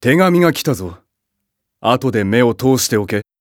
手紙が来たぞ。後で目を通しておけ。